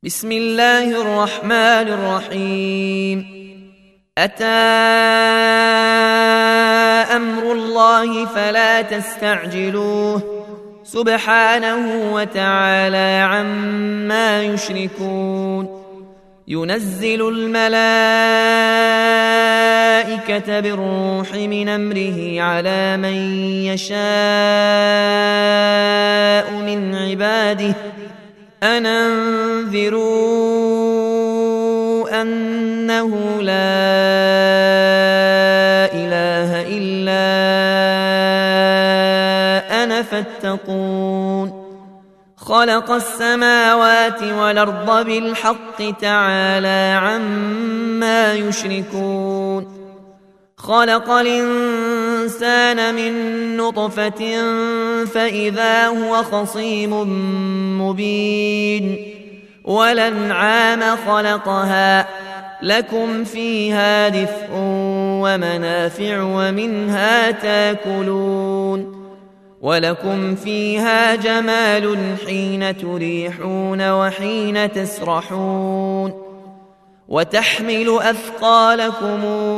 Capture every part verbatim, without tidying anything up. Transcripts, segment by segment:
بسم الله الرحمن الرحيم. أتى أمر الله فلا تستعجلوه سبحانه وتعالى عما يشركون. ينزل الملائكة بالروح من أمره على من يشاء من عباده أن أنذروا أنه لا إله إلا أنا فاتقون. خلق السماوات والأرض بالحق تعالى عما يشركون. خلق الإنسان من نطفة فإذا هو خصيم مبين. والأنعام خلقها لكم فيها دفء ومنافع ومنها تاكلون. ولكم فيها جمال حين تريحون وحين تسرحون. وتحمل أثقالكم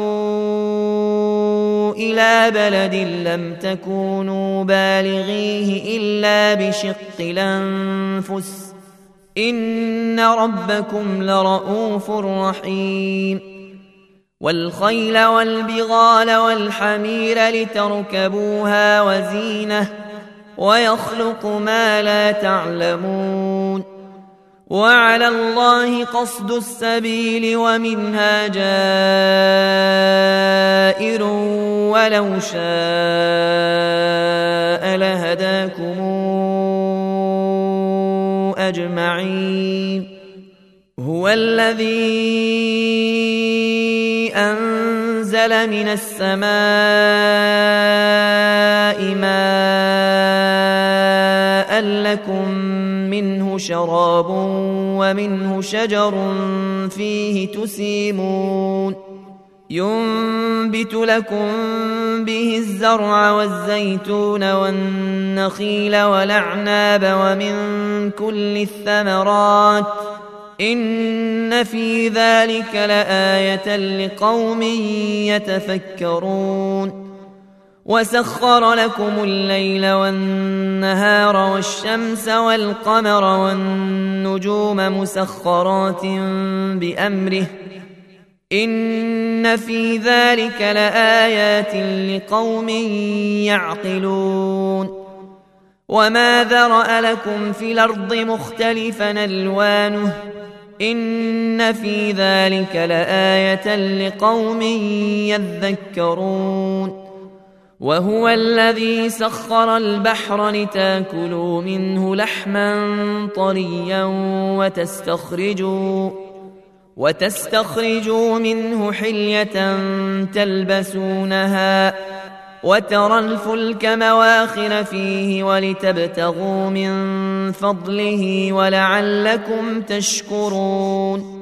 إلى بلد لم تكونوا بالغيه إلا بشق الأنفس إن ربكم لرؤوف رحيم. والخيل والبغال والحمير لتركبوها وزينة ويخلق ما لا تعلمون. وعلى الله قصد السبيل ومنها جائر ولو شاء لهداكم أجمعين. هو الذي أنزل من السماء ماء لكم منه شراب ومنه شجر فيه تسيمون. ينبت لكم به الزرع والزيتون والنخيل والأعناب ومن كل الثمرات إن في ذلك لآية لقوم يتفكرون. وسخر لكم الليل والنهار والشمس والقمر والنجوم مسخرات بأمره إن في ذلك لآيات لقوم يعقلون. وما ذرأ لكم في الأرض مختلفا ألوانه إن في ذلك لآية لقوم يذكرون. وهو الذي سخر البحر لتاكلوا منه لحما طريا وتستخرجوا وتستخرجوا منه حلية تلبسونها وترى الفلك مواخر فيه ولتبتغوا من فضله ولعلكم تشكرون.